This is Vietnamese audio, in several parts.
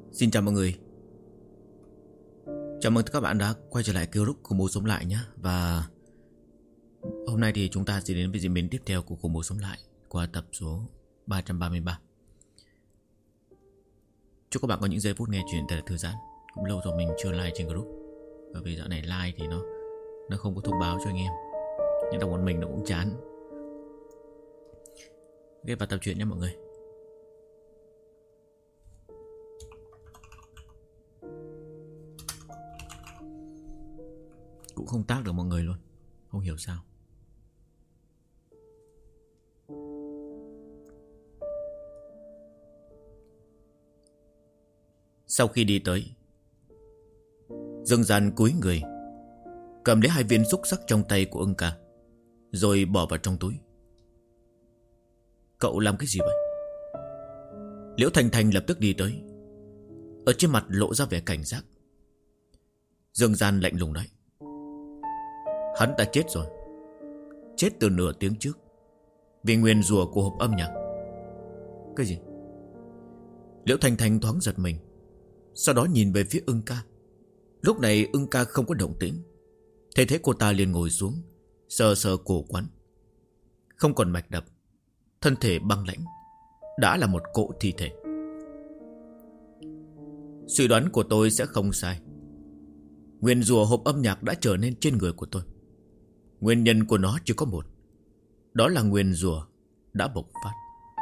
Xin chào mọi người. Chào mừng các bạn đã quay trở lại kênh youtube Khủng Bố Sống Lại nhé. Và hôm nay thì chúng ta sẽ đến với diễn biến tiếp theo của Khủng Bố Sống Lại qua tập số 333. Chúc các bạn có những giây phút nghe chuyện thật là thư giãn. Cũng lâu rồi mình chưa like trên group, bởi vì dạo này like thì nó không có thông báo cho anh em, nhưng đọc một mình nó cũng chán. Ghé vào tập truyện nhé mọi người. Cũng không tác được mọi người luôn, không hiểu sao. Sau khi đi tới, Dương Gian cúi người cầm lấy 2 viên xúc xắc trong tay của Ưng Ca, rồi bỏ vào trong túi. Cậu làm cái gì vậy? Liễu Thanh Thanh lập tức đi tới, ở trên mặt lộ ra vẻ cảnh giác. Dương Gian lạnh lùng nói: Hắn ta chết rồi. Chết từ nửa tiếng trước, vì nguyền rủa của hộp âm nhạc. Cái gì? Liễu Thanh Thanh thoáng giật mình, sau đó nhìn về phía Ưng Ca. Lúc này Ưng Ca không có động tĩnh. Thế cô ta liền ngồi xuống, sờ sờ cổ quán. Không còn mạch đập, thân thể băng lãnh, đã là một cỗ thi thể. Suy đoán của tôi sẽ không sai. Nguyền rủa hộp âm nhạc đã trở nên trên người của tôi. Nguyên nhân của nó chỉ có một, đó là nguyền rủa đã bộc phát.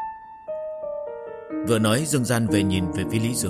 Vừa nói, Dương Gian về nhìn về phía Lý Dương.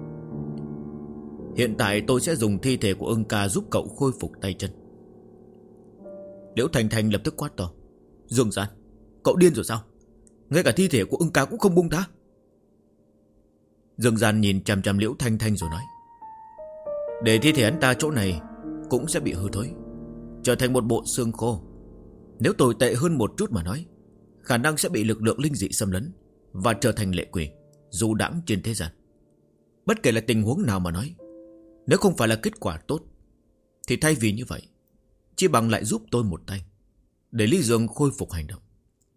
Hiện tại tôi sẽ dùng thi thể của Ưng Ca giúp cậu khôi phục tay chân. Liễu Thanh Thanh lập tức quát to: Dương Gian, cậu điên rồi sao? Ngay cả thi thể của Ưng Ca cũng không buông tha. Dương Gian nhìn chằm chằm Liễu Thanh Thanh rồi nói: để thi thể hắn ta chỗ này cũng sẽ bị hư thối, trở thành một bộ xương khô. Nếu tồi tệ hơn một chút mà nói, khả năng sẽ bị lực lượng linh dị xâm lấn và trở thành lệ quỷ, du đãng trên thế gian. Bất kể là tình huống nào mà nói, nếu không phải là kết quả tốt, thì thay vì như vậy, chỉ bằng lại giúp tôi một tay, để Lý Dương khôi phục hành động.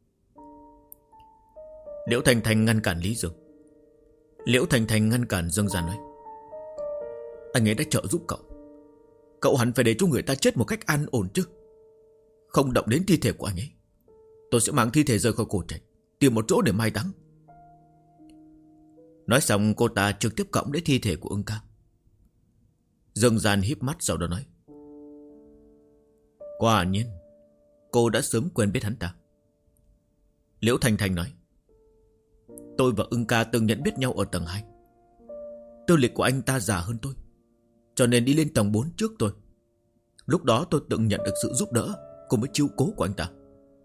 Liễu Thanh Thanh ngăn cản Lý Dương. Liễu Thanh Thanh ngăn cản Dương Gian nói: anh ấy đã trợ giúp cậu, cậu hẳn phải để cho người ta chết một cách an ổn chứ. Không động đến thi thể của anh ấy, tôi sẽ mang thi thể rời khỏi cổ trạch, tìm một chỗ để mai táng. Nói xong, cô ta trực tiếp cõng đến thi thể của Ưng Ca. Dương Gian híp mắt sau đó nói: quả nhiên cô đã sớm quen biết hắn ta. Liễu Thanh Thanh nói: tôi và Ưng Ca từng nhận biết nhau ở tầng 2. Tư lịch của anh ta già hơn tôi, cho nên đi lên tầng 4 trước tôi. Lúc đó tôi từng nhận được sự giúp đỡ cùng với chiếu cố của anh ta.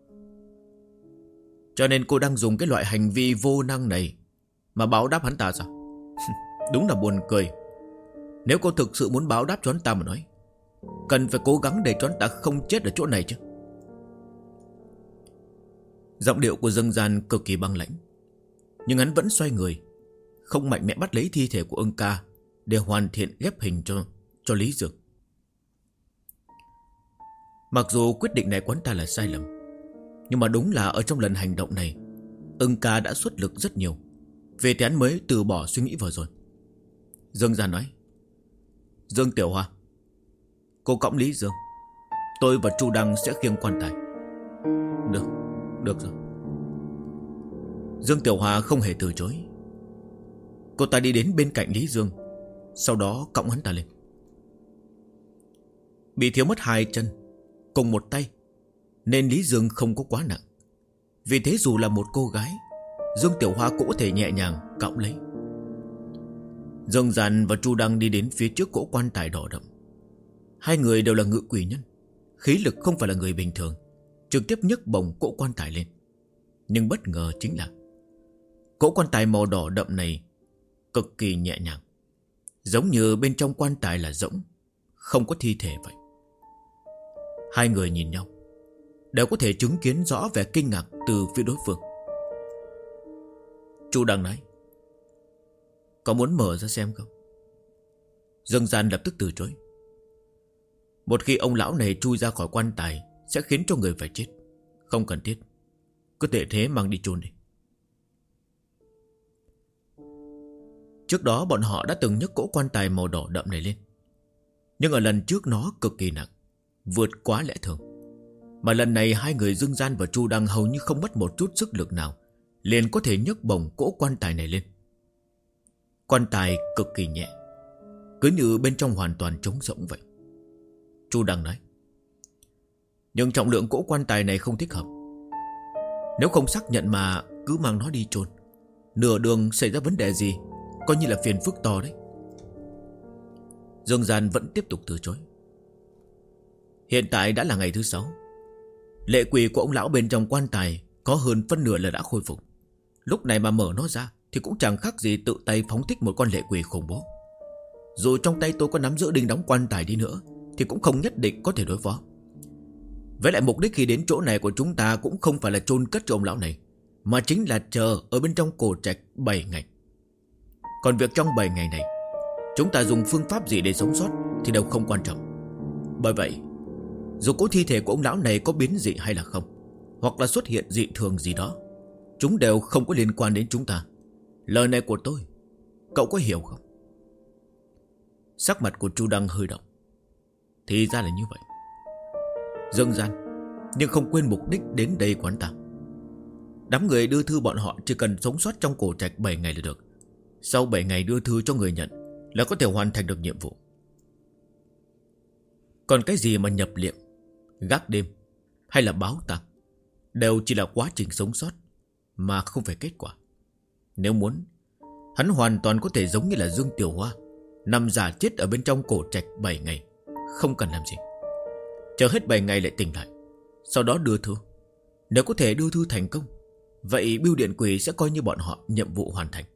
Cho nên cô đang dùng cái loại hành vi vô năng này mà báo đáp hắn ta sao? Đúng là buồn cười. Nếu cô thực sự muốn báo đáp cho hắn ta mà nói, cần phải cố gắng để cho hắn ta không chết ở chỗ này chứ. Giọng điệu của Dương Gian cực kỳ băng lãnh, nhưng hắn vẫn xoay người, không mạnh mẽ bắt lấy thi thể của Ưng Ca để hoàn thiện ghép hình cho Lý Dương. Mặc dù quyết định này của hắn ta là sai lầm, nhưng mà đúng là ở trong lần hành động này, Ưng Ca đã xuất lực rất nhiều, vì thế hắn mới từ bỏ suy nghĩ vừa rồi. Dương Gian nói: Dương Tiểu Hoa, cô cõng Lý Dương, tôi và Chu Đăng sẽ khiêng quan tài. Được rồi. Dương Tiểu Hoa không hề từ chối. Cô ta đi đến bên cạnh Lý Dương, sau đó cõng hắn ta lên. Bị thiếu mất 2 chân cùng một tay, nên Lý Dương không có quá nặng. Vì thế dù là một cô gái, Dương Tiểu Hoa cũng có thể nhẹ nhàng cõng lấy. Dương Gian và Chu Đăng đi đến phía trước cỗ quan tài đỏ đậm. 2 người đều là ngự quỷ nhân, khí lực không phải là người bình thường, trực tiếp nhấc bổng cỗ quan tài lên. Nhưng bất ngờ chính là cỗ quan tài màu đỏ đậm này cực kỳ nhẹ nhàng, giống như bên trong quan tài là rỗng, không có thi thể vậy. 2 người nhìn nhau, đều có thể chứng kiến rõ vẻ kinh ngạc từ phía đối phương. Chu Đăng nói: có muốn mở ra xem không? Dương Gian lập tức từ chối. Một khi ông lão này chui ra khỏi quan tài, sẽ khiến cho người phải chết. Không cần thiết, cứ để thế mang đi chôn đi. Trước đó bọn họ đã từng nhấc cỗ quan tài màu đỏ đậm này lên, nhưng ở lần trước nó cực kỳ nặng, vượt quá lẽ thường. Mà lần này hai người Dương Gian và Chu Đăng hầu như không mất một chút sức lực nào, liền có thể nhấc bổng cỗ quan tài này lên. Quan tài cực kỳ nhẹ, cứ như bên trong hoàn toàn trống rỗng vậy. Chu Đăng nói: nhưng trọng lượng cỗ quan tài này không thích hợp. Nếu không xác nhận mà cứ mang nó đi chôn, nửa đường xảy ra vấn đề gì, coi như là phiền phức to đấy. Dương Gian vẫn tiếp tục từ chối. Hiện tại đã là ngày thứ 6. Lệ quỷ của ông lão bên trong quan tài có hơn phân nửa là đã khôi phục. Lúc này mà mở nó ra thì cũng chẳng khác gì tự tay phóng thích một con lệ quỷ khủng bố. Dù trong tay tôi có nắm giữ đinh đóng quan tài đi nữa thì cũng không nhất định có thể đối phó. Với lại mục đích khi đến chỗ này của chúng ta cũng không phải là chôn cất cho ông lão này, mà chính là chờ ở bên trong cổ trạch 7 ngày. Còn việc trong 7 ngày này chúng ta dùng phương pháp gì để sống sót thì đều không quan trọng. Bởi vậy, dù có thi thể của ông lão này có biến dị hay là không, hoặc là xuất hiện dị thường gì đó, chúng đều không có liên quan đến chúng ta. Lời này của tôi, cậu có hiểu không? Sắc mặt của Chu Đăng hơi động. Thì ra là như vậy. Dương Gian nhưng không quên mục đích đến đây quán ta. Đám người đưa thư bọn họ chỉ cần sống sót trong cổ trạch 7 ngày là được. Sau 7 ngày đưa thư cho người nhận là có thể hoàn thành được nhiệm vụ. Còn cái gì mà nhập liệm, gác đêm hay là báo tang đều chỉ là quá trình sống sót, mà không phải kết quả. Nếu muốn, hắn hoàn toàn có thể giống như là Dương Tiểu Hoa, nằm giả chết ở bên trong cổ trạch 7 ngày, không cần làm gì. Chờ hết 7 ngày lại tỉnh lại, sau đó đưa thư. Nếu có thể đưa thư thành công, vậy Bưu Điện Quỷ sẽ coi như bọn họ nhiệm vụ hoàn thành.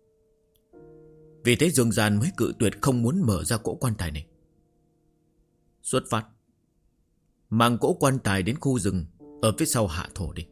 Vì thế Dương Gian mới cự tuyệt không muốn mở ra cỗ quan tài này. Xuất phát, mang cỗ quan tài đến khu rừng ở phía sau hạ thổ đi.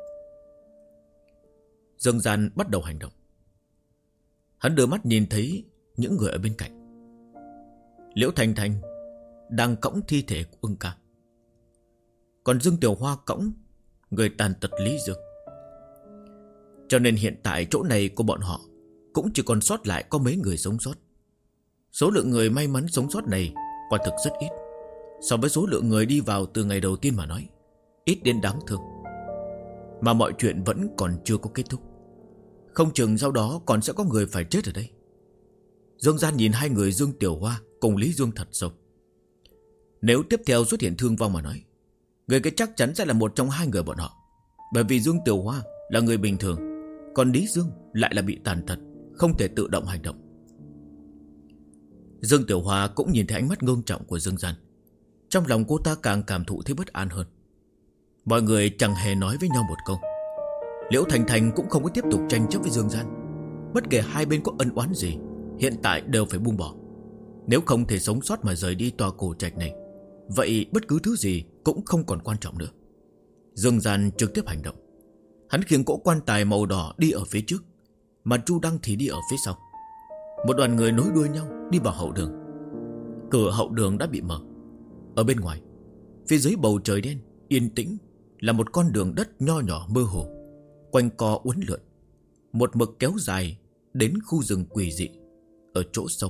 Dương Gian bắt đầu hành động. Hắn đưa mắt nhìn thấy những người ở bên cạnh. Liễu Thanh Thanh đang cõng thi thể của Ưng Ca, còn Dương Tiểu Hoa cõng người tàn tật Lý Dương. Cho nên hiện tại chỗ này của bọn họ cũng chỉ còn sót lại có mấy người sống sót. Số lượng người may mắn sống sót này quả thực rất ít. So với số lượng người đi vào từ ngày đầu tiên mà nói, ít đến đáng thương. Mà mọi chuyện vẫn còn chưa có kết thúc. Không chừng sau đó còn sẽ có người phải chết ở đây. Dương Gian nhìn hai người Dương Tiểu Hoa cùng Lý Dương thật sâu. Nếu tiếp theo xuất hiện thương vong mà nói, người kia chắc chắn sẽ là một trong hai người bọn họ. Bởi vì Dương Tiểu Hoa là người bình thường, còn Lý Dương lại là bị tàn tật, không thể tự động hành động. Dương Tiểu Hoa cũng nhìn thấy ánh mắt ngưng trọng của Dương Gian. Trong lòng cô ta càng cảm thụ thấy bất an hơn. Mọi người chẳng hề nói với nhau một câu. Liễu Thành Thành cũng không có tiếp tục tranh chấp với Dương Gian. Bất kể hai bên có ân oán gì, hiện tại đều phải buông bỏ. Nếu không thể sống sót mà rời đi tòa cổ trạch này, vậy bất cứ thứ gì cũng không còn quan trọng nữa. Dương Gian trực tiếp hành động. Hắn khiêng cỗ quan tài màu đỏ đi ở phía trước, mà Chu Đăng thì đi ở phía sau. Một đoàn người nối đuôi nhau đi vào hậu đường. Cửa hậu đường đã bị mở. Ở bên ngoài, phía dưới bầu trời đen yên tĩnh là một con đường đất nho nhỏ mơ hồ, quanh co uốn lượn, một mực kéo dài đến khu rừng quỷ dị ở chỗ sâu.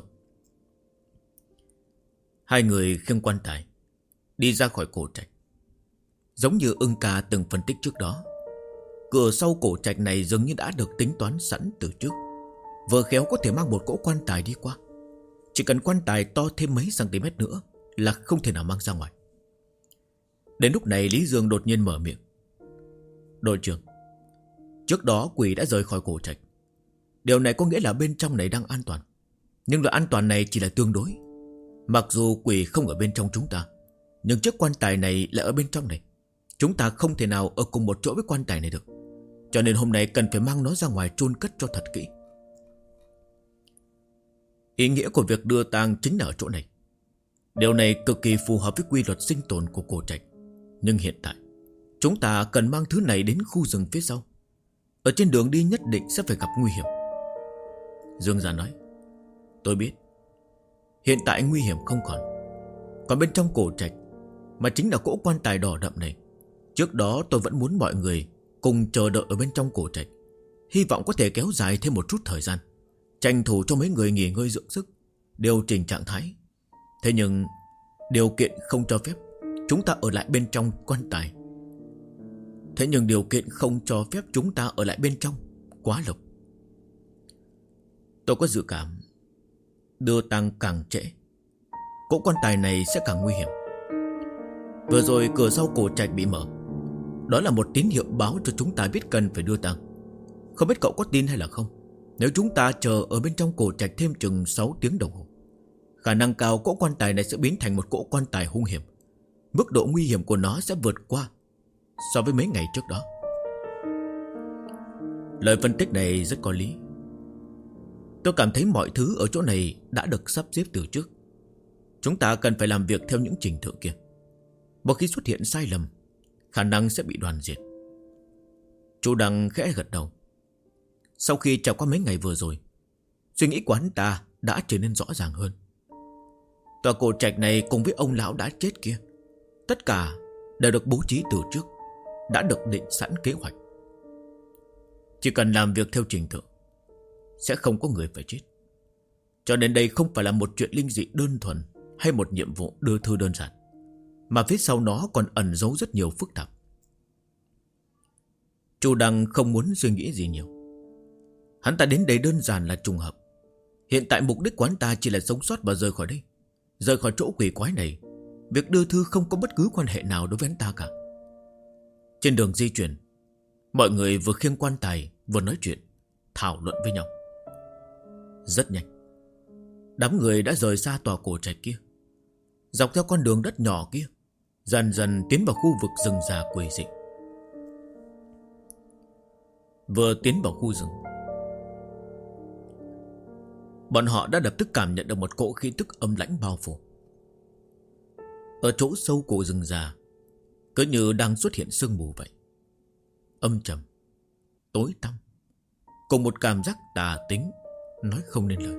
Hai người khiêng quan tài đi ra khỏi cổ trạch. Giống như Ưng Ca từng phân tích trước đó, cửa sau cổ trạch này dường như đã được tính toán sẵn từ trước, vừa khéo có thể mang một cỗ quan tài đi qua. Chỉ cần quan tài to thêm mấy cm nữa là không thể nào mang ra ngoài. Đến lúc này Lý Dương đột nhiên mở miệng. Đội trưởng, trước đó quỷ đã rời khỏi cổ trạch. Điều này có nghĩa là bên trong này đang an toàn. Nhưng độ an toàn này chỉ là tương đối. Mặc dù quỷ không ở bên trong chúng ta, nhưng chiếc quan tài này lại ở bên trong này. Chúng ta không thể nào ở cùng một chỗ với quan tài này được. Cho nên hôm nay cần phải mang nó ra ngoài chôn cất cho thật kỹ. Ý nghĩa của việc đưa tang chính là ở chỗ này. Điều này cực kỳ phù hợp với quy luật sinh tồn của cổ trạch. Nhưng hiện tại chúng ta cần mang thứ này đến khu rừng phía sau. Ở trên đường đi nhất định sẽ phải gặp nguy hiểm. Dương Gia nói. Tôi biết. Hiện tại nguy hiểm không còn. Còn bên trong cổ trạch, mà chính là cỗ quan tài đỏ đậm này, trước đó tôi vẫn muốn mọi người cùng chờ đợi ở bên trong cổ trạch, hy vọng có thể kéo dài thêm một chút thời gian. tranh thủ cho mấy người nghỉ ngơi dưỡng sức, điều chỉnh trạng thái. Thế nhưng điều kiện không cho phép chúng ta ở lại bên trong quan tài. Thế nhưng điều kiện không cho phép chúng ta ở lại bên trong quá lâu. Tôi có dự cảm đưa tang càng trễ, cỗ quan tài này sẽ càng nguy hiểm. Vừa rồi cửa sau cổ trạch bị mở, đó là một tín hiệu báo cho chúng ta biết cần phải đưa tang. Không biết cậu có tin hay là không, nếu chúng ta chờ ở bên trong cổ trạch thêm chừng 6 tiếng đồng hồ, khả năng cao cỗ quan tài này sẽ biến thành một cỗ quan tài hung hiểm. Mức độ nguy hiểm của nó sẽ vượt qua so với mấy ngày trước đó. Lời phân tích này rất có lý. Tôi cảm thấy mọi thứ ở chỗ này đã được sắp xếp từ trước. Chúng ta cần phải làm việc theo những trình tự kia. Một khi xuất hiện sai lầm, khả năng sẽ bị đoàn diệt. Chú Đăng khẽ gật đầu. Sau khi trải qua mấy ngày vừa rồi, suy nghĩ của hắn ta đã trở nên rõ ràng hơn. Tòa cổ trạch này cùng với ông lão đã chết kia, tất cả đều được bố trí từ trước, đã được định sẵn kế hoạch. Chỉ cần làm việc theo trình tự, sẽ không có người phải chết. Cho nên đây không phải là một chuyện linh dị đơn thuần hay một nhiệm vụ đưa thư đơn giản, mà phía sau nó còn ẩn giấu rất nhiều phức tạp. Chu Đăng không muốn suy nghĩ gì nhiều. Hắn ta đến đây đơn giản là trùng hợp. Hiện tại mục đích của hắn ta chỉ là sống sót và rời khỏi đây, rời khỏi chỗ quỷ quái này. Việc đưa thư không có bất cứ quan hệ nào đối với hắn ta cả. Trên đường di chuyển, mọi người vừa khiêng quan tài vừa nói chuyện, thảo luận với nhau. Rất nhanh, đám người đã rời xa tòa cổ trạch kia, dọc theo con đường đất nhỏ kia, dần dần tiến vào khu vực rừng già quỷ dị. Vừa tiến vào khu rừng, bọn họ đã lập tức cảm nhận được một cỗ khí tức âm lãnh bao phủ. Ở chỗ sâu của rừng già, cứ như đang xuất hiện sương mù vậy, âm trầm, tối tăm, cùng một cảm giác tà tính nói không nên lời.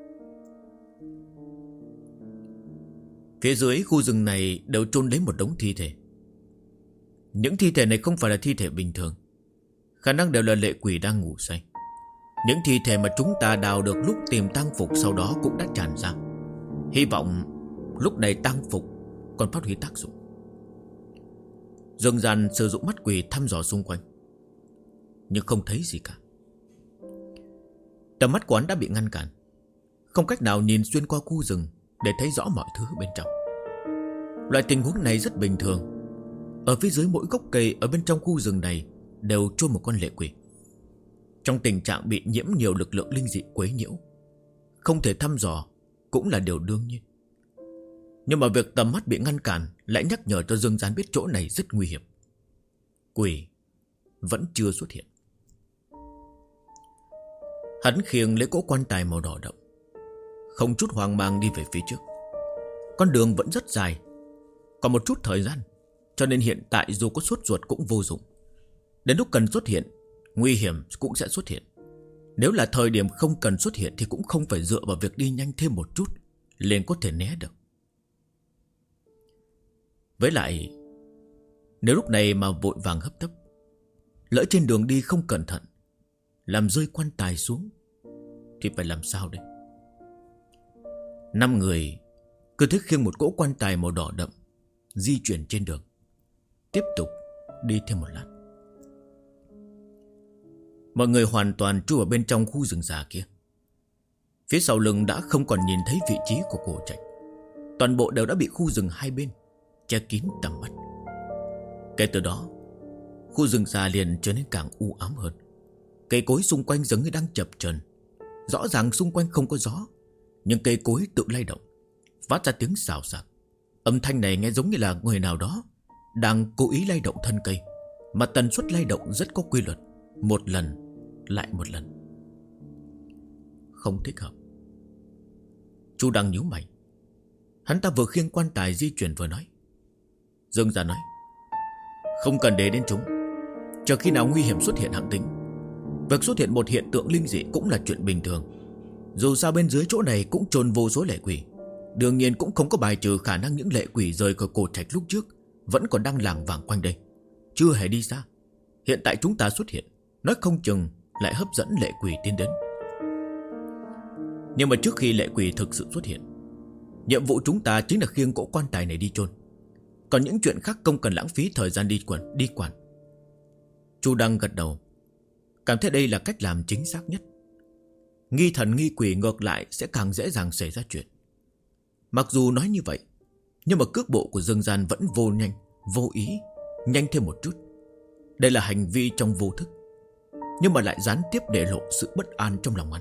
Phía dưới khu rừng này đều chôn lấy một đống thi thể. Những thi thể này không phải là thi thể bình thường, khả năng đều là lệ quỷ đang ngủ say. Những thi thể mà chúng ta đào được lúc tìm tang phục sau đó cũng đã tràn ra. Hy vọng lúc này tang phục còn phát huy tác dụng. Dương Gian sử dụng mắt quỷ thăm dò xung quanh, nhưng không thấy gì cả. Tầm mắt quán đã bị ngăn cản, không cách nào nhìn xuyên qua khu rừng để thấy rõ mọi thứ bên trong. Loại tình huống này rất bình thường. Ở phía dưới mỗi gốc cây ở bên trong khu rừng này đều chôn một con lệ quỷ, trong tình trạng bị nhiễm nhiều lực lượng linh dị quấy nhiễu. Không thể thăm dò cũng là điều đương nhiên. Nhưng mà việc tầm mắt bị ngăn cản lại nhắc nhở cho Dương Gian biết chỗ này rất nguy hiểm. Quỷ vẫn chưa xuất hiện. Hắn khiêng lấy cỗ quan tài màu đỏ đậm, không chút hoang mang đi về phía trước. Con đường vẫn rất dài, còn một chút thời gian, cho nên hiện tại dù có sốt ruột cũng vô dụng. Đến lúc cần xuất hiện, nguy hiểm cũng sẽ xuất hiện. Nếu là thời điểm không cần xuất hiện thì cũng không phải dựa vào việc đi nhanh thêm một chút liền có thể né được. Với lại, nếu lúc này mà vội vàng hấp tấp, lỡ trên đường đi không cẩn thận làm rơi quan tài xuống thì phải làm sao đây? 5 người cứ thế khiêng một cỗ quan tài màu đỏ đậm di chuyển trên đường, tiếp tục đi thêm một lát. Mọi người hoàn toàn chui vào bên trong khu rừng già kia. Phía sau lưng đã không còn nhìn thấy vị trí của cổ trạch. Toàn bộ đều đã bị khu rừng hai bên che kín tầm mắt. Kể từ đó, khu rừng già liền trở nên càng u ám hơn. Cây cối xung quanh giống như đang chập chờn. Rõ ràng xung quanh không có gió, nhưng cây cối tự lay động, phát ra tiếng xào xạc. Âm thanh này nghe giống như là người nào đó đang cố ý lay động thân cây, mà tần suất lay động rất có quy luật, một lần lại một lần. Không thích hợp. Chu Đăng nhíu mày. Hắn ta vừa khiêng quan tài di chuyển vừa nói. Dương Gia nói, không cần để đến chúng, chờ khi nào nguy hiểm xuất hiện hạng tính. Việc xuất hiện một hiện tượng linh dị cũng là chuyện bình thường. Dù sao bên dưới chỗ này cũng chôn vô số lệ quỷ, đương nhiên cũng không có bài trừ khả năng những lệ quỷ rời khỏi cổ trạch lúc trước vẫn còn đang lảng vảng quanh đây, chưa hề đi xa. Hiện tại chúng ta xuất hiện, nói không chừng lại hấp dẫn lệ quỷ tiến đến. Nhưng mà trước khi lệ quỷ thực sự xuất hiện, nhiệm vụ chúng ta chính là khiêng cỗ quan tài này đi chôn. Còn những chuyện khác không cần lãng phí thời gian đi quản. Chu Đăng gật đầu, cảm thấy đây là cách làm chính xác nhất. Nghi thần nghi quỷ ngược lại sẽ càng dễ dàng xảy ra chuyện. Mặc dù nói như vậy, nhưng mà cước bộ của Dương Gian vẫn vô ý, nhanh thêm một chút. Đây là hành vi trong vô thức, nhưng mà lại gián tiếp để lộ sự bất an trong lòng hắn.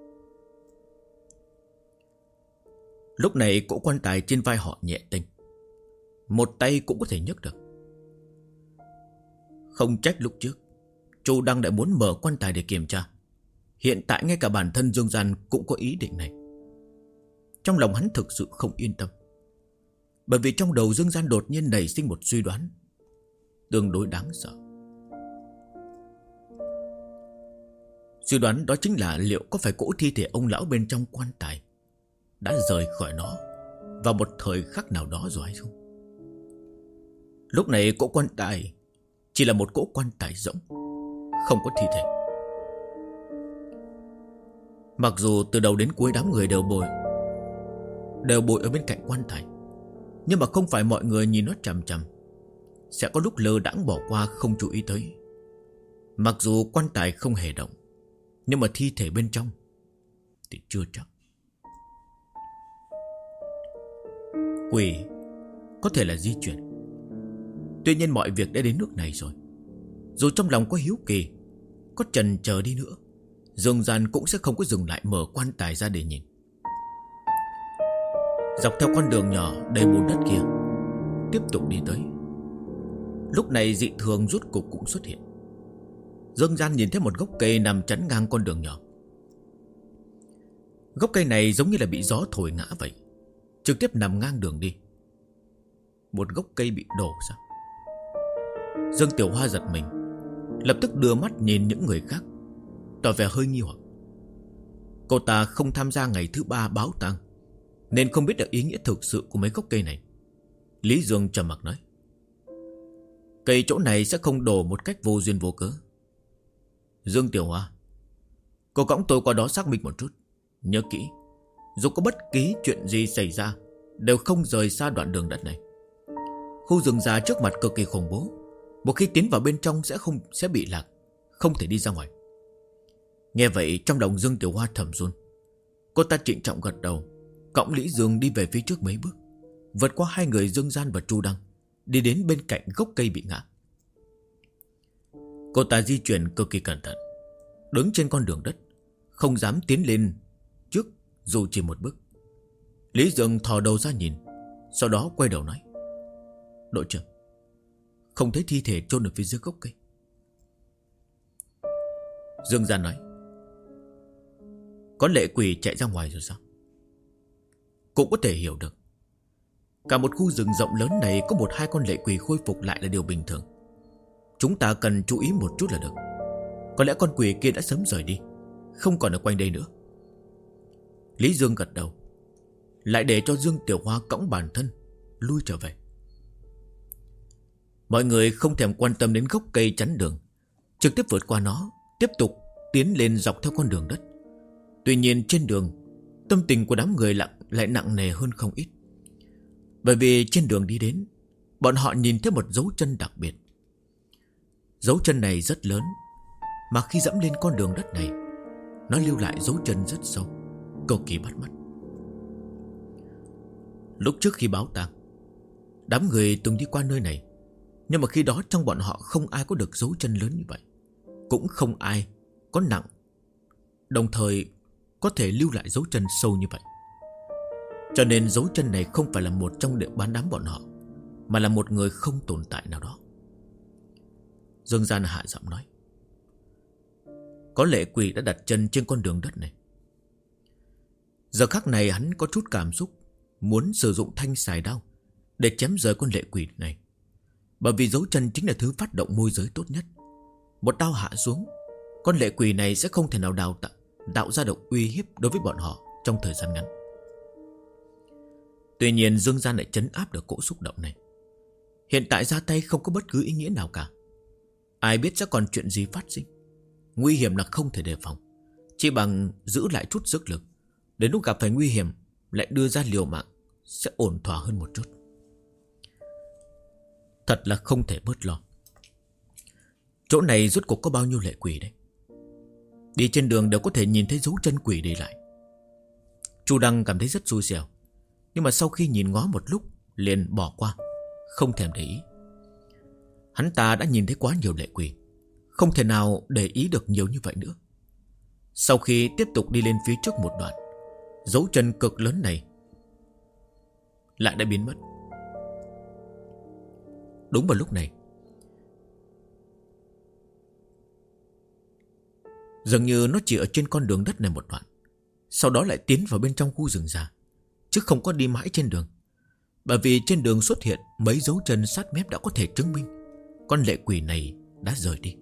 Lúc này cỗ quan tài trên vai họ nhẹ tênh, một tay cũng có thể nhấc được. Không trách lúc trước Chu Đăng đã muốn mở quan tài để kiểm tra. Hiện tại ngay cả bản thân Dương Gian cũng có ý định này. Trong lòng hắn thực sự không yên tâm, bởi vì trong đầu Dương Gian đột nhiên nảy sinh một suy đoán tương đối đáng sợ. Suy đoán đó chính là liệu có phải cỗ thi thể ông lão bên trong quan tài đã rời khỏi nó vào một thời khắc nào đó rồi hay không. Lúc này cỗ quan tài chỉ là một cỗ quan tài rỗng, không có thi thể. Mặc dù từ đầu đến cuối đám người đều bồi ở bên cạnh quan tài, nhưng mà không phải mọi người nhìn nó chằm chằm. Sẽ có lúc lơ đãng bỏ qua không chú ý tới. Mặc dù quan tài không hề động, nhưng mà thi thể bên trong thì chưa chắc. Quỷ có thể là di chuyển. Tuy nhiên mọi việc đã đến nước này rồi, dù trong lòng có hiếu kỳ, có chần chờ đi nữa, Dương Gian cũng sẽ không có dừng lại mở quan tài ra để nhìn. Dọc theo con đường nhỏ đầy bùn đất kia tiếp tục đi tới. Lúc này dị thường rốt cục cũng xuất hiện. Dương Gian nhìn thấy một gốc cây nằm chắn ngang con đường nhỏ. Gốc cây này giống như là bị gió thổi ngã vậy, trực tiếp nằm ngang đường đi. Một gốc cây bị đổ sao? Dương Tiểu Hoa giật mình, lập tức đưa mắt nhìn những người khác, tỏ vẻ hơi nghi hoặc. Cô ta không tham gia ngày thứ 3 báo tang, nên không biết được ý nghĩa thực sự của mấy gốc cây này. Lý Dương trầm mặc nói, cây chỗ này sẽ không đổ một cách vô duyên vô cớ. Dương Tiểu Hoa, cô cõng tôi qua đó xác minh một chút. Nhớ kỹ, dù có bất kỳ chuyện gì xảy ra, đều không rời xa đoạn đường đất này. Khu rừng già trước mặt cực kỳ khủng bố, một khi tiến vào bên trong sẽ bị lạc, không thể đi ra ngoài. Nghe vậy trong lòng Dương Tiểu Hoa thầm run. Cô ta trịnh trọng gật đầu, cõng Lý Dương đi về phía trước mấy bước, vượt qua hai người Dương Gian và Chu Đăng, đi đến bên cạnh gốc cây bị ngã. Cô ta di chuyển cực kỳ cẩn thận, đứng trên con đường đất, không dám tiến lên trước dù chỉ một bước. Lý Dương thò đầu ra nhìn, sau đó quay đầu nói, đội trưởng, không thấy thi thể chôn ở phía dưới gốc cây. Dương Gian nói, có lệ quỷ chạy ra ngoài rồi sao? Cũng có thể hiểu được. Cả một khu rừng rộng lớn này có 1-2 con lệ quỷ khôi phục lại là điều bình thường. Chúng ta cần chú ý một chút là được. Có lẽ con quỷ kia đã sớm rời đi, không còn ở quanh đây nữa. Lý Dương gật đầu, lại để cho Dương Tiểu Hoa cõng bản thân lui trở về. Mọi người không thèm quan tâm đến gốc cây chắn đường, trực tiếp vượt qua nó, tiếp tục tiến lên dọc theo con đường đất. Tuy nhiên trên đường, tâm tình của đám người lại nặng nề hơn không ít. Bởi vì trên đường đi đến, bọn họ nhìn thấy một dấu chân đặc biệt. Dấu chân này rất lớn, mà khi dẫm lên con đường đất này, nó lưu lại dấu chân rất sâu, cực kỳ bắt mắt. Lúc trước khi báo tang, đám người từng đi qua nơi này, nhưng mà khi đó trong bọn họ không ai có được dấu chân lớn như vậy, cũng không ai có nặng, đồng thời có thể lưu lại dấu chân sâu như vậy. Cho nên dấu chân này không phải là một trong địa bán đám bọn họ, mà là một người không tồn tại nào đó. Dương Gian hạ giọng nói, có lệ quỷ đã đặt chân trên con đường đất này. Giờ khắc này hắn có chút cảm xúc, muốn sử dụng thanh xài đao để chém rời con lệ quỷ này. Bởi vì dấu chân chính là thứ phát động môi giới tốt nhất. Một đao hạ xuống, con lệ quỷ này sẽ không thể nào tạo ra được uy hiếp đối với bọn họ trong thời gian ngắn. Tuy nhiên Dương Gian lại trấn áp được cỗ xúc động này. Hiện tại ra tay không có bất cứ ý nghĩa nào cả. Ai biết sẽ còn chuyện gì phát sinh. Nguy hiểm là không thể đề phòng, chỉ bằng giữ lại chút sức lực, Đến lúc gặp phải nguy hiểm lại đưa ra liều mạng sẽ ổn thỏa hơn một chút. Thật là không thể bớt lo. Chỗ này rốt cuộc có bao nhiêu lệ quỷ đấy. Đi trên đường đều có thể nhìn thấy dấu chân quỷ để lại. Chu Đăng cảm thấy rất xui xẻo, nhưng mà sau khi nhìn ngó một lúc liền bỏ qua, không thèm để ý. Hắn ta đã nhìn thấy quá nhiều lệ quỷ, không thể nào để ý được nhiều như vậy nữa. Sau khi tiếp tục đi lên phía trước một đoạn, dấu chân cực lớn này lại đã biến mất. Đúng vào lúc này, dường như nó chỉ ở trên con đường đất này một đoạn, sau đó lại tiến vào bên trong khu rừng già, chứ không có đi mãi trên đường. Bởi vì trên đường xuất hiện mấy dấu chân sát mép đã có thể chứng minh con lệ quỷ này đã rời đi.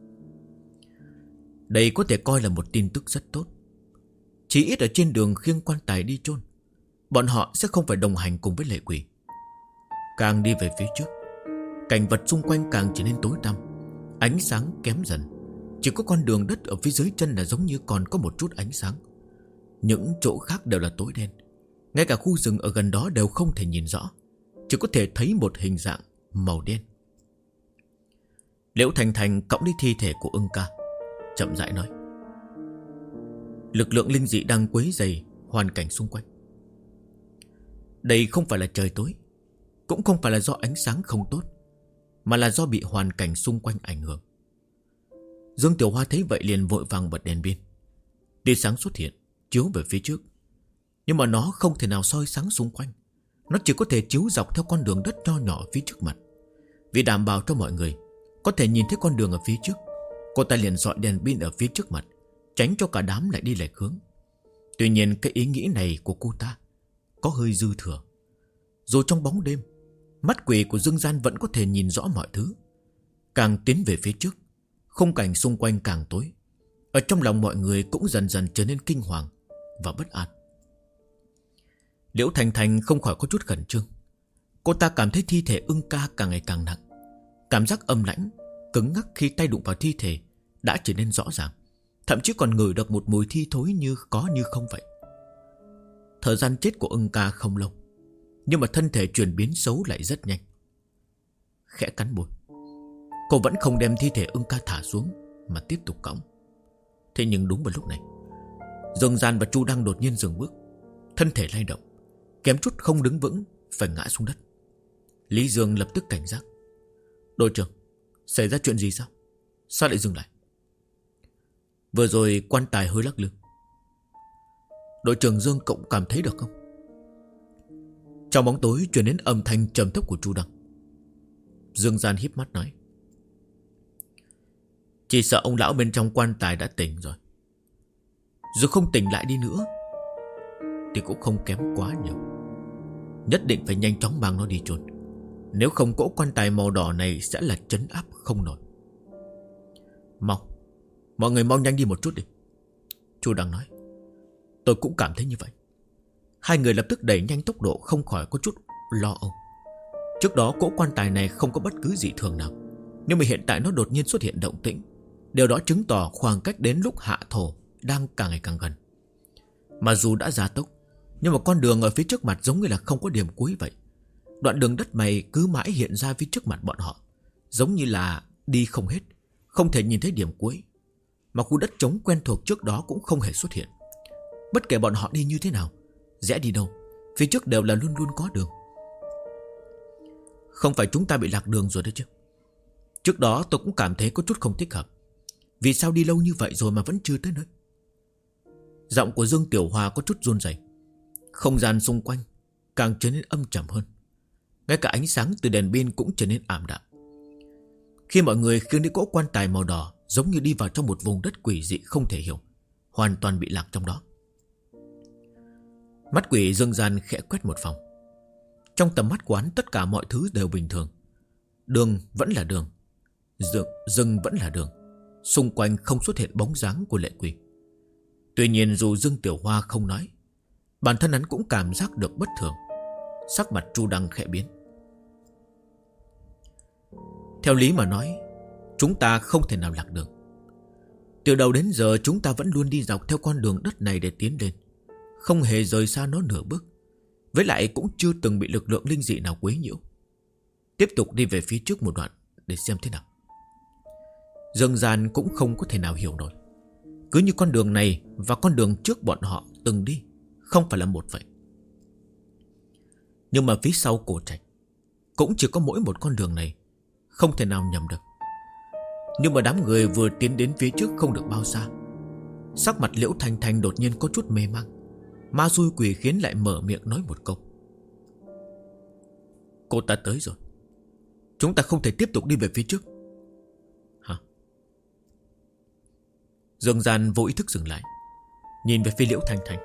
Đây có thể coi là một tin tức rất tốt. Chỉ ít ở trên đường khiêng quan tài đi chôn, bọn họ sẽ không phải đồng hành cùng với lệ quỷ. Càng đi về phía trước, cảnh vật xung quanh càng trở nên tối tăm, ánh sáng kém dần. Chỉ có con đường đất ở phía dưới chân là giống như còn có một chút ánh sáng. Những chỗ khác đều là tối đen. Ngay cả khu rừng ở gần đó đều không thể nhìn rõ, chỉ có thể thấy một hình dạng màu đen. Liễu Thành Thành cõng đi thi thể của Ưng Ca, chậm rãi nói: lực lượng linh dị đang quấy rầy hoàn cảnh xung quanh. Đây không phải là trời tối, cũng không phải là do ánh sáng không tốt, mà là do bị hoàn cảnh xung quanh ảnh hưởng. Dương Tiểu Hoa thấy vậy liền vội vàng bật đèn pin. Tia sáng xuất hiện, chiếu về phía trước, nhưng mà nó không thể nào soi sáng xung quanh. Nó chỉ có thể chiếu dọc theo con đường đất nho nhỏ phía trước mặt. Vì đảm bảo cho mọi người có thể nhìn thấy con đường ở phía trước, cô ta liền dọi đèn pin ở phía trước mặt, tránh cho cả đám lại đi lệch hướng. Tuy nhiên cái ý nghĩ này của cô ta có hơi dư thừa. Dù trong bóng đêm, mắt quỷ của Dương Gian vẫn có thể nhìn rõ mọi thứ. Càng tiến về phía trước, khung cảnh xung quanh càng tối. Ở trong lòng mọi người cũng dần dần trở nên kinh hoàng và bất an. Liễu Thành Thành không khỏi có chút khẩn trương. Cô ta cảm thấy thi thể Ưng Ca càng ngày càng nặng. Cảm giác âm lãnh, cứng ngắc khi tay đụng vào thi thể đã trở nên rõ ràng. Thậm chí còn ngửi được một mùi thi thối như có như không vậy. Thời gian chết của Ưng Ca không lâu, nhưng mà thân thể chuyển biến xấu lại rất nhanh. Khẽ cắn môi, cô vẫn không đem thi thể Ưng Ca thả xuống, mà tiếp tục cõng. Thế nhưng đúng vào lúc này, Dương Gian và Chu Đăng đột nhiên dừng bước, thân thể lay động, kém chút không đứng vững, phải ngã xuống đất. Lý Dương lập tức cảnh giác: đội trưởng, xảy ra chuyện gì sao? Sao lại dừng lại? Vừa rồi quan tài hơi lắc lư. Đội trưởng Dương cũng cảm thấy được không? Trong bóng tối truyền đến âm thanh trầm thấp của Chu Đăng. Dương Gian híp mắt nói: chỉ sợ ông lão bên trong quan tài đã tỉnh rồi. Dù không tỉnh lại đi nữa thì cũng không kém quá nhiều. Nhất định phải nhanh chóng mang nó đi chôn. Nếu không cỗ quan tài màu đỏ này sẽ là trấn áp không nổi. Mau, mọi người mau nhanh đi một chút đi, Chu Đăng nói. Tôi cũng cảm thấy như vậy. Hai người lập tức đẩy nhanh tốc độ, không khỏi có chút lo âu. Trước đó cỗ quan tài này không có bất cứ dị thường nào, nhưng mà hiện tại nó đột nhiên xuất hiện động tĩnh. Điều đó chứng tỏ khoảng cách đến lúc hạ thổ đang càng ngày càng gần. Mà dù đã gia tốc, nhưng mà con đường ở phía trước mặt giống như là không có điểm cuối vậy. Đoạn đường đất mày cứ mãi hiện ra phía trước mặt bọn họ, giống như là đi không hết, không thể nhìn thấy điểm cuối. Mà khu đất trống quen thuộc trước đó cũng không hề xuất hiện. Bất kể bọn họ đi như thế nào, rẽ đi đâu, phía trước đều là luôn luôn có đường. Không phải chúng ta bị lạc đường rồi đấy chứ? Trước đó tôi cũng cảm thấy có chút không thích hợp. Vì sao đi lâu như vậy rồi mà vẫn chưa tới nơi? Giọng của Dương Tiểu Hoa có chút run rẩy. Không gian xung quanh càng trở nên âm trầm hơn. Ngay cả ánh sáng từ đèn pin cũng trở nên ảm đạm. Khi mọi người khiêng đi cỗ quan tài màu đỏ, giống như đi vào trong một vùng đất quỷ dị không thể hiểu, hoàn toàn bị lạc trong đó. Mắt quỷ Dương Gian khẽ quét một phòng. Trong tầm mắt quán tất cả mọi thứ đều bình thường. Đường vẫn là đường, rừng vẫn là đường. Xung quanh không xuất hiện bóng dáng của lệ quỷ. Tuy nhiên dù Dương Tiểu Hoa không nói, bản thân hắn cũng cảm giác được bất thường. Sắc mặt Chu Đăng khẽ biến. Theo lý mà nói, chúng ta không thể nào lạc đường. Từ đầu đến giờ chúng ta vẫn luôn đi dọc theo con đường đất này để tiến lên, không hề rời xa nó nửa bước, với lại cũng chưa từng bị lực lượng linh dị nào quấy nhiễu. Tiếp tục đi về phía trước một đoạn để xem thế nào. Dương Gian cũng không có thể nào hiểu nổi, cứ như con đường này và con đường trước bọn họ từng đi không phải là một vậy. Nhưng mà phía sau cổ trạch cũng chỉ có mỗi một con đường này, không thể nào nhầm được. Nhưng mà đám người vừa tiến đến phía trước không được bao xa, sắc mặt Liễu Thanh Thanh đột nhiên có chút mê mang. Ma xui quỷ khiến lại mở miệng nói một câu: cô ta tới rồi, chúng ta không thể tiếp tục đi về phía trước. Hả? Dương Gian vô ý thức dừng lại, nhìn về phía Liễu Thanh Thanh.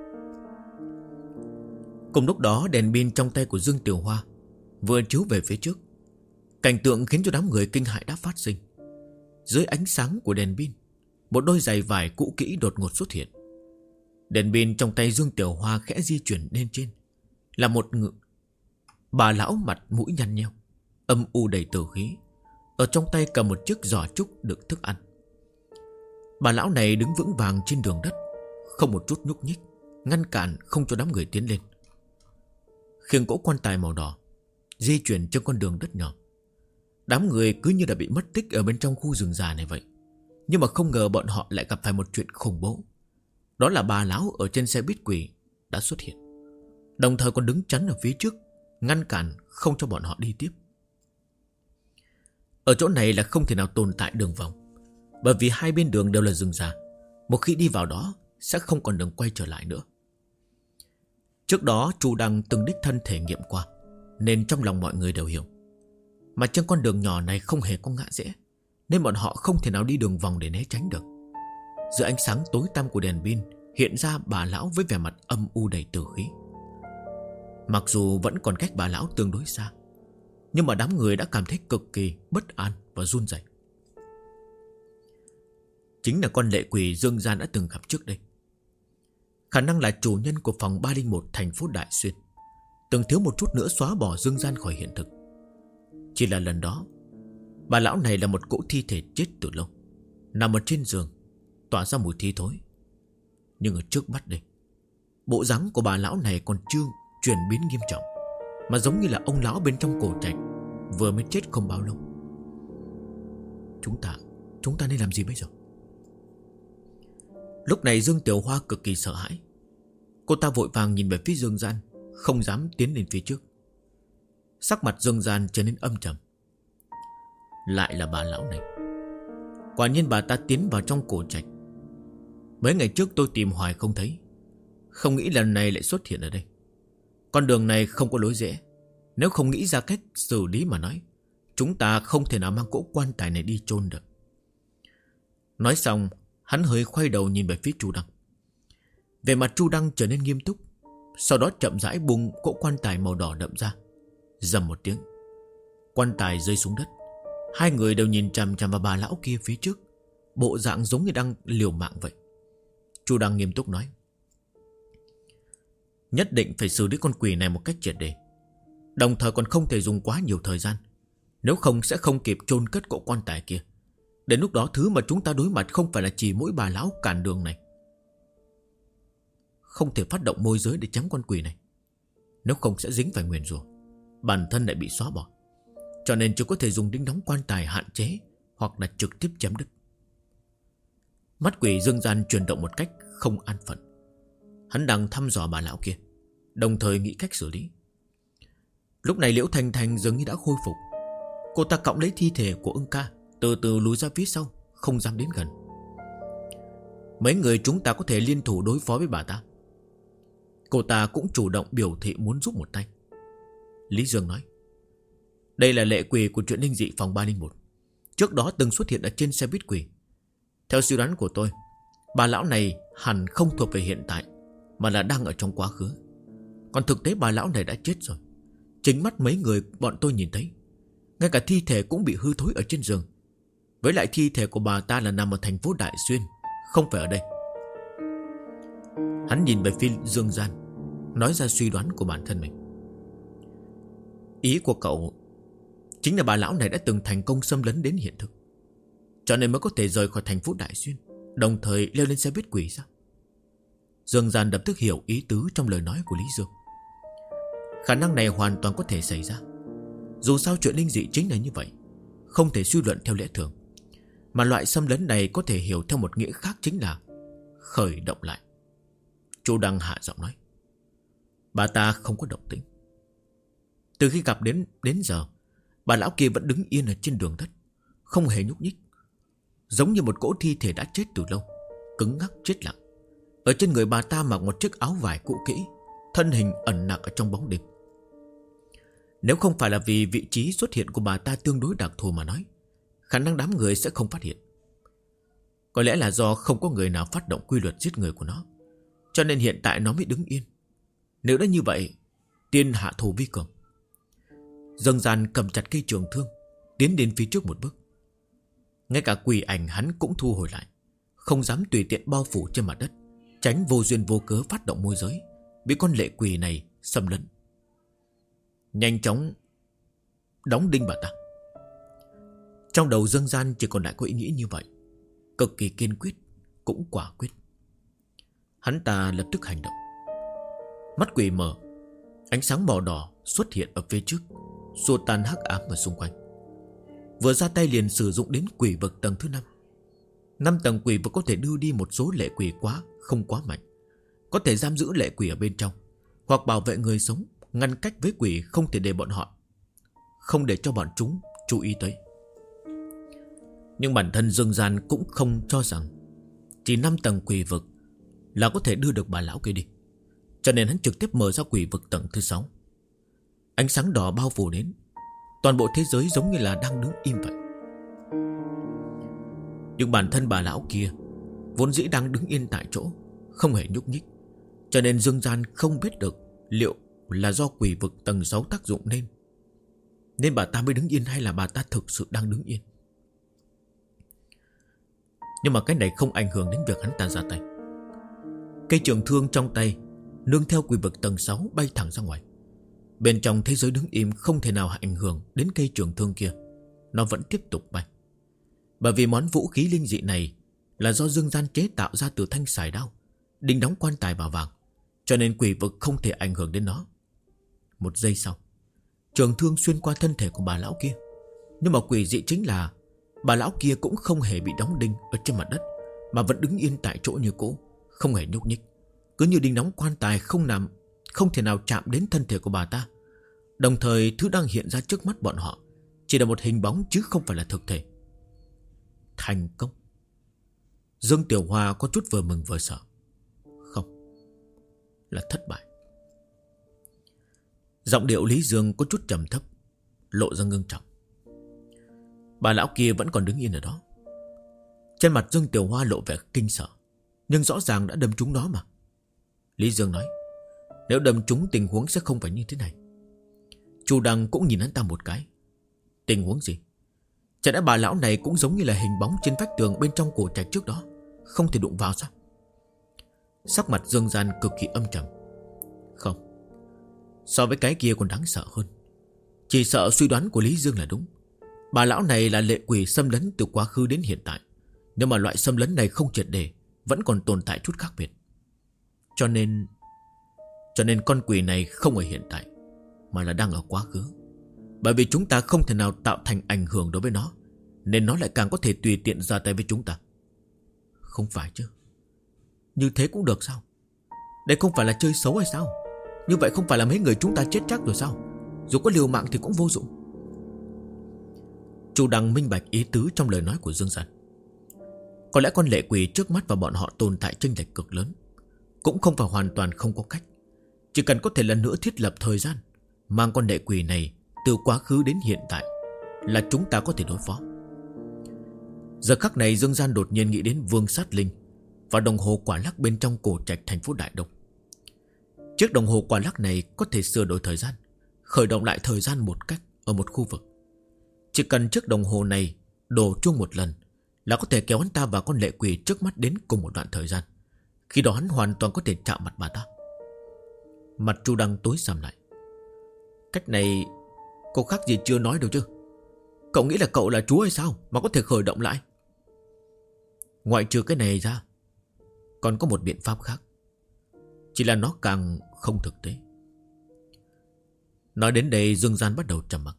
Cùng lúc đó đèn pin trong tay của Dương Tiểu Hoa vừa chiếu về phía trước. Cảnh tượng khiến cho đám người kinh hãi đã phát sinh. Dưới ánh sáng của đèn pin, một đôi giày vải cũ kỹ đột ngột xuất hiện. Đèn pin trong tay Dương Tiểu Hoa khẽ di chuyển lên trên, là một bà lão mặt mũi nhăn nheo, âm u đầy tử khí, ở trong tay cầm một chiếc giỏ trúc đựng thức ăn. Bà lão này đứng vững vàng trên đường đất, không một chút nhúc nhích, ngăn cản không cho đám người tiến lên. Khiêng cỗ quan tài màu đỏ di chuyển trên con đường đất nhỏ. Đám người cứ như đã bị mất tích ở bên trong khu rừng già này vậy. Nhưng mà không ngờ bọn họ lại gặp phải một chuyện khủng bố. Đó là bà lão ở trên xe buýt quỷ đã xuất hiện, đồng thời còn đứng chắn ở phía trước, ngăn cản không cho bọn họ đi tiếp. Ở chỗ này là không thể nào tồn tại đường vòng, bởi vì hai bên đường đều là rừng già. Một khi đi vào đó sẽ không còn đường quay trở lại nữa. Trước đó Chu Đăng từng đích thân thể nghiệm qua, nên trong lòng mọi người đều hiểu. Mà trên con đường nhỏ này không hề có ngã rẽ, nên bọn họ không thể nào đi đường vòng để né tránh được. Giữa ánh sáng tối tăm của đèn pin hiện ra bà lão với vẻ mặt âm u đầy tử khí. Mặc dù vẫn còn cách bà lão tương đối xa, nhưng mà đám người đã cảm thấy cực kỳ bất an và run rẩy. Chính là con lệ quỷ Dương Gian đã từng gặp trước đây. Khả năng là chủ nhân của phòng 301 thành phố Đại Xuyên, từng thiếu một chút nữa xóa bỏ Dương Gian khỏi hiện thực. Chỉ là lần đó bà lão này là một cỗ thi thể chết từ lâu, nằm ở trên giường, tỏa ra mùi thi thối. Nhưng ở trước mắt đây, bộ dáng của bà lão này còn chưa chuyển biến nghiêm trọng, mà giống như là ông lão bên trong cổ trạch vừa mới chết không bao lâu. Chúng ta nên làm gì bây giờ? Lúc này Dương Tiểu Hoa cực kỳ sợ hãi. Cô ta vội vàng nhìn về phía Dương Gian, không dám tiến lên phía trước. Sắc mặt Dương Gian trở nên âm trầm. Lại là bà lão này. Quả nhiên bà ta tiến vào trong cổ trạch. Mấy ngày trước tôi tìm hoài không thấy, không nghĩ lần này lại xuất hiện ở đây. Con đường này không có lối rẽ, nếu không nghĩ ra cách xử lý mà nói, chúng ta không thể nào mang cỗ quan tài này đi chôn được. Nói xong, hắn hơi quay đầu nhìn về phía Chu Đăng. Về mặt Chu Đăng trở nên nghiêm túc, sau đó chậm rãi bung cỗ quan tài màu đỏ đậm ra. Rầm một tiếng, quan tài rơi xuống đất. Hai người đều nhìn chằm chằm vào bà lão kia phía trước, bộ dạng giống như đang liều mạng vậy. Chu Đăng nghiêm túc nói: nhất định phải xử lý con quỷ này một cách triệt để, đồng thời còn không thể dùng quá nhiều thời gian, nếu không sẽ không kịp chôn cất cỗ quan tài kia. Đến lúc đó thứ mà chúng ta đối mặt không phải là chỉ mỗi bà lão cản đường này. Không thể phát động môi giới để chém con quỷ này, nếu không sẽ dính phải nguyền rủa, bản thân lại bị xóa bỏ. Cho nên chỉ có thể dùng đinh đóng quan tài hạn chế, hoặc là trực tiếp chém đứt. Mắt quỷ Dương Gian chuyển động một cách không an phận. Hắn đang thăm dò bà lão kia, đồng thời nghĩ cách xử lý. Lúc này Liễu Thanh Thanh dường như đã khôi phục. Cô ta cõng lấy thi thể của Ưng Ca, từ từ lùi ra phía sau, không dám đến gần. Mấy người chúng ta có thể liên thủ đối phó với bà ta. Cô ta cũng chủ động biểu thị muốn giúp một tay. Lý Dương nói: đây là lệ quỷ của chuyện linh dị phòng 301, trước đó từng xuất hiện ở trên xe buýt quỷ. Theo suy đoán của tôi, bà lão này hẳn không thuộc về hiện tại, mà là đang ở trong quá khứ. Còn thực tế bà lão này đã chết rồi, chính mắt mấy người bọn tôi nhìn thấy. Ngay cả thi thể cũng bị hư thối ở trên giường. Với lại thi thể của bà ta là nằm ở thành phố Đại Xuyên, không phải ở đây. Hắn nhìn về phía Dương Gian, nói ra suy đoán của bản thân mình. Ý của cậu chính là bà lão này đã từng thành công xâm lấn đến hiện thực, cho nên mới có thể rời khỏi thành phố Đại Xuyên, đồng thời leo lên xe buýt quỷ sao? Dương Gian lập tức hiểu ý tứ trong lời nói của Lý Dương. Khả năng này hoàn toàn có thể xảy ra. Dù sao chuyện linh dị chính là như vậy, không thể suy luận theo lẽ thường. Mà loại xâm lấn này có thể hiểu theo một nghĩa khác, chính là khởi động lại. Chu Đăng hạ giọng nói: bà ta không có động tĩnh. Từ khi gặp đến giờ, bà lão kia vẫn đứng yên ở trên đường đất, không hề nhúc nhích, giống như một cỗ thi thể đã chết từ lâu, cứng ngắc chết lặng. Ở trên người bà ta mặc một chiếc áo vải cũ kỹ, thân hình ẩn nặc ở trong bóng đêm. Nếu không phải là vì vị trí xuất hiện của bà ta tương đối đặc thù mà nói, khả năng đám người sẽ không phát hiện. Có lẽ là do không có người nào phát động quy luật giết người của nó, cho nên hiện tại nó mới đứng yên. Nếu đã như vậy, tiên hạ thủ vi cường. Dương Gian cầm chặt cây trường thương, tiến đến phía trước một bước. Ngay cả quỷ ảnh hắn cũng thu hồi lại, không dám tùy tiện bao phủ trên mặt đất, tránh vô duyên vô cớ phát động môi giới, bị con lệ quỷ này xâm lấn. Nhanh chóng đóng đinh bà ta. Trong đầu Dương Gian chỉ còn lại có ý nghĩ như vậy, cực kỳ kiên quyết, cũng quả quyết. Hắn ta lập tức hành động. Mắt quỷ mở, ánh sáng màu đỏ xuất hiện ở phía trước, xua tan hắc ám ở xung quanh. Vừa ra tay liền sử dụng đến quỷ vực tầng thứ 5. 5 tầng quỷ vực có thể đưa đi một số lệ quỷ không quá mạnh, có thể giam giữ lệ quỷ ở bên trong, hoặc bảo vệ người sống, ngăn cách với quỷ, không thể để bọn họ, không để cho bọn chúng chú ý tới. Nhưng bản thân Dương Gian cũng không cho rằng chỉ 5 tầng quỷ vực là có thể đưa được bà lão kia đi, cho nên hắn trực tiếp mở ra quỷ vực tầng thứ 6. Ánh sáng đỏ bao phủ đến, toàn bộ thế giới giống như là đang đứng im vậy. Nhưng bản thân bà lão kia vốn dĩ đang đứng yên tại chỗ, không hề nhúc nhích, cho nên Dương Gian không biết được liệu là do quỷ vực tầng 6 tác dụng nên bà ta mới đứng yên, hay là bà ta thực sự đang đứng yên. Nhưng mà cái này không ảnh hưởng đến việc hắn ta ra tay. Cây trường thương trong tay nương theo quỷ vực tầng 6 bay thẳng ra ngoài. Bên trong thế giới đứng im không thể nào ảnh hưởng đến cây trường thương kia, nó vẫn tiếp tục bay. Bởi vì món vũ khí linh dị này là do Dương Gian chế tạo ra từ thanh sài đao, đinh đóng quan tài bảo vàng, cho nên quỷ vực không thể ảnh hưởng đến nó. Một giây sau, trường thương xuyên qua thân thể của bà lão kia. Nhưng mà quỷ dị chính là bà lão kia cũng không hề bị đóng đinh ở trên mặt đất, mà vẫn đứng yên tại chỗ như cũ, không hề nhúc nhích, cứ như đinh đóng quan tài không thể nào chạm đến thân thể của bà ta. Đồng thời thứ đang hiện ra trước mắt bọn họ chỉ là một hình bóng chứ không phải là thực thể. Thành công. Dương Tiểu Hoa có chút vừa mừng vừa sợ. Không, là thất bại. Giọng điệu Lý Dương có chút trầm thấp, lộ ra ngưng trọng. Bà lão kia vẫn còn đứng yên ở đó. Trên mặt Dương Tiểu Hoa lộ vẻ kinh sợ, nhưng rõ ràng đã đâm trúng nó mà. Lý Dương nói: nếu đâm trúng tình huống sẽ không phải như thế này. Chu Đăng cũng nhìn hắn ta một cái. Tình huống gì? Chả lẽ bà lão này cũng giống như là hình bóng trên vách tường bên trong cổ trạch trước đó, không thể đụng vào sao? Sắc mặt Dương Gian cực kỳ âm trầm. Không, so với cái kia còn đáng sợ hơn. Chỉ sợ suy đoán của Lý Dương là đúng. Bà lão này là lệ quỷ xâm lấn từ quá khứ đến hiện tại. Nhưng mà loại xâm lấn này không triệt để, vẫn còn tồn tại chút khác biệt. Cho nên con quỷ này không ở hiện tại, mà là đang ở quá khứ. Bởi vì chúng ta không thể nào tạo thành ảnh hưởng đối với nó, nên nó lại càng có thể tùy tiện ra tay với chúng ta. Không phải chứ? Như thế cũng được sao? Đây không phải là chơi xấu hay sao? Như vậy không phải là mấy người chúng ta chết chắc rồi sao? Dù có liều mạng thì cũng vô dụng. Chu Đăng minh bạch ý tứ trong lời nói của Dương Gian. Có lẽ con lệ quỷ trước mắt và bọn họ tồn tại chênh lệch cực lớn, cũng không phải hoàn toàn không có cách. Chỉ cần có thể lần nữa thiết lập thời gian, mang con lệ quỷ này từ quá khứ đến hiện tại, là chúng ta có thể đối phó. Giờ khắc này Dương Gian đột nhiên nghĩ đến Vương Sát Linh và đồng hồ quả lắc bên trong cổ trạch thành phố Đại Đông. Chiếc đồng hồ quả lắc này có thể sửa đổi thời gian, khởi động lại thời gian một cách ở một khu vực. Chỉ cần chiếc đồng hồ này đổ chuông một lần là có thể kéo hắn ta và con lệ quỷ trước mắt đến cùng một đoạn thời gian. Khi đó hắn hoàn toàn có thể chạm mặt bà ta. Mặt Chu Đăng tối sầm lại. Cách này cậu khác gì chưa nói đâu chứ? Cậu nghĩ là cậu là chúa hay sao mà có thể khởi động lại? Ngoại trừ cái này ra, còn có một biện pháp khác. chỉ là nó càng không thực tế. Nói đến đây Dương Gian bắt đầu trầm mặc.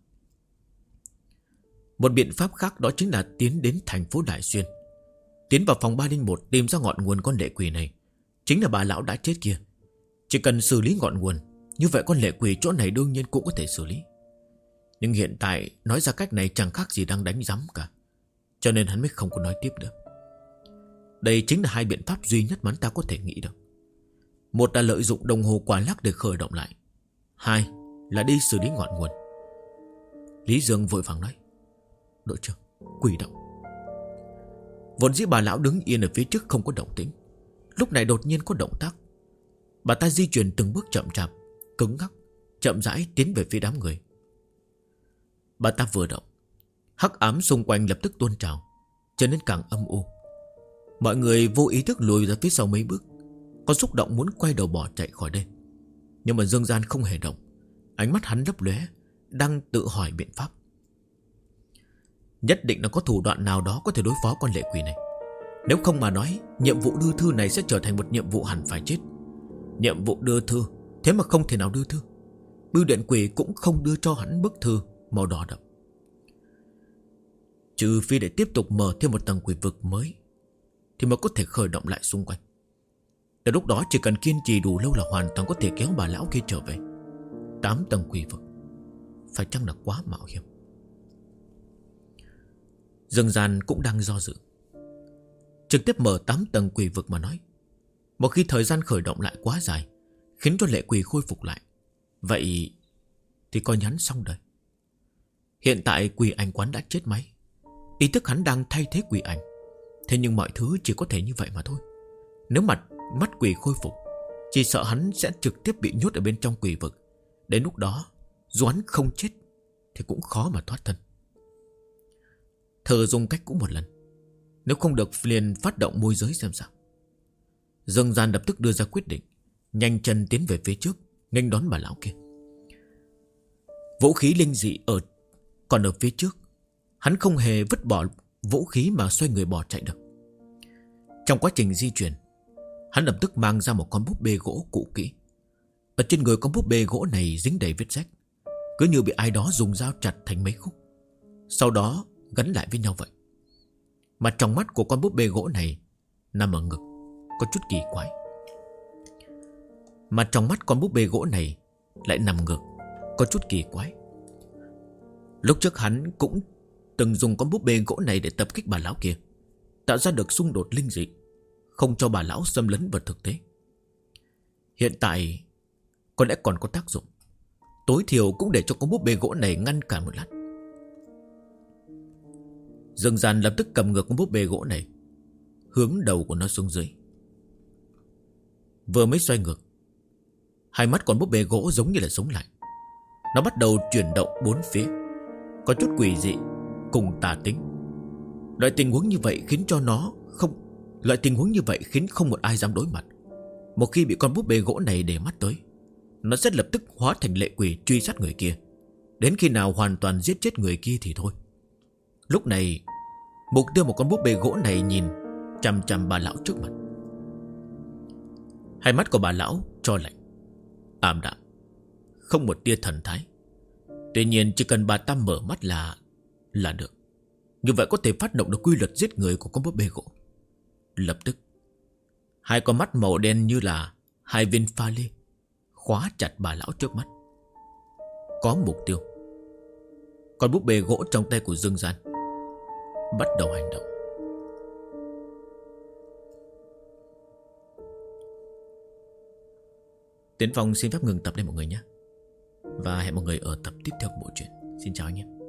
Một biện pháp khác đó chính là tiến đến thành phố Đại Xuyên, tiến vào phòng 301 tìm ra ngọn nguồn con lệ quỷ này. Chính là bà lão đã chết kia. Chỉ cần xử lý ngọn nguồn, như vậy con lệ quỷ chỗ này đương nhiên cũng có thể xử lý. Nhưng hiện tại nói ra cách này chẳng khác gì đang đánh rắm cả, cho nên hắn mới không có nói tiếp được. Đây chính là hai biện pháp duy nhất mà hắn ta có thể nghĩ được. Một là lợi dụng đồng hồ quả lắc để khởi động lại, hai là đi xử lý ngọn nguồn. Lý Dương vội vàng nói: đội trưởng, quỷ động. Vốn dĩ bà lão đứng yên ở phía trước không có động tĩnh, lúc này đột nhiên có động tác. Bà ta di chuyển từng bước chậm chạp, cứng ngắc, chậm rãi tiến về phía đám người. Bà ta vừa động, hắc ám xung quanh lập tức tuôn trào, trở nên càng âm u. Mọi người vô ý thức lùi ra phía sau mấy bước, có xúc động muốn quay đầu bỏ chạy khỏi đây. Nhưng mà Dương Gian không hề động, ánh mắt hắn lấp lóe, đang tự hỏi biện pháp. Nhất định là có thủ đoạn nào đó có thể đối phó con lệ quỷ này. Nếu không mà nói, nhiệm vụ đưa thư này sẽ trở thành một nhiệm vụ hẳn phải chết. Nhiệm vụ đưa thư, thế mà không thể nào đưa thư. Bưu điện quỷ cũng không đưa cho hắn bức thư màu đỏ đậm. Trừ phi để tiếp tục mở thêm một tầng quỷ vực mới, thì mới có thể khởi động lại xung quanh. Đến lúc đó chỉ cần kiên trì đủ lâu là hoàn toàn có thể kéo bà lão kia trở về. 8 tầng quỷ vực, phải chăng là quá mạo hiểm? Dương Gian cũng đang do dự. Trực tiếp mở 8 tầng quỷ vực mà nói, một khi thời gian khởi động lại quá dài, khiến cho lệ quỷ khôi phục lại, vậy thì coi nhắn xong đời. Hiện tại quỷ ảnh quán đã chết máy, ý thức hắn đang thay thế quỷ ảnh. Thế nhưng mọi thứ chỉ có thể như vậy mà thôi. Nếu mắt quỷ khôi phục, chỉ sợ hắn sẽ trực tiếp bị nhốt ở bên trong quỷ vực. Đến lúc đó, dù hắn không chết thì cũng khó mà thoát thân. Thử dùng cách cũ một lần, nếu không được liền phát động môi giới xem sao. Dương Gian lập tức đưa ra quyết định, nhanh chân tiến về phía trước, nghênh đón bà lão kia. Vũ khí linh dị còn ở phía trước. Hắn không hề vứt bỏ vũ khí mà xoay người bỏ chạy được. Trong quá trình di chuyển, hắn lập tức mang ra một con búp bê gỗ cũ kỹ. Ở trên người con búp bê gỗ này dính đầy vết rách, cứ như bị ai đó dùng dao chặt thành mấy khúc, sau đó gắn lại với nhau vậy. Mà trong mắt của con búp bê gỗ này nằm ở ngực, có chút kỳ quái. Mà trong mắt con búp bê gỗ này lại nằm ngực, có chút kỳ quái. Lúc trước hắn cũng từng dùng con búp bê gỗ này để tập kích bà lão kia, tạo ra được xung đột linh dị, không cho bà lão xâm lấn vào thực tế. Hiện tại có lẽ còn có tác dụng, tối thiểu cũng để cho con búp bê gỗ này ngăn cản một lát. Dương Gian lập tức cầm ngược con búp bê gỗ này, hướng đầu của nó xuống dưới. Vừa mới xoay ngược, hai mắt con búp bê gỗ giống như là sống lại. Nó bắt đầu chuyển động bốn phía, có chút quỷ dị cùng tà tính. Loại tình huống như vậy khiến không một ai dám đối mặt. Một khi bị con búp bê gỗ này để mắt tới, nó sẽ lập tức hóa thành lệ quỷ truy sát người kia, đến khi nào hoàn toàn giết chết người kia thì thôi. Lúc này, mục tiêu một con búp bê gỗ này nhìn chằm chằm bà lão trước mặt. Hai mắt của bà lão trôi lạnh, ảm đạm, không một tia thần thái. Tuy nhiên chỉ cần bà ta mở mắt là được. Như vậy có thể phát động được quy luật giết người của con búp bê gỗ. Lập tức, hai con mắt màu đen như là hai viên pha lê khóa chặt bà lão trước mắt. Có mục tiêu. Con búp bê gỗ trong tay của Dương Gian bắt đầu hành động. Tiến Phong xin phép ngừng tập đây mọi người nhé, và hẹn mọi người ở tập tiếp theo của bộ truyện. Xin chào anh em.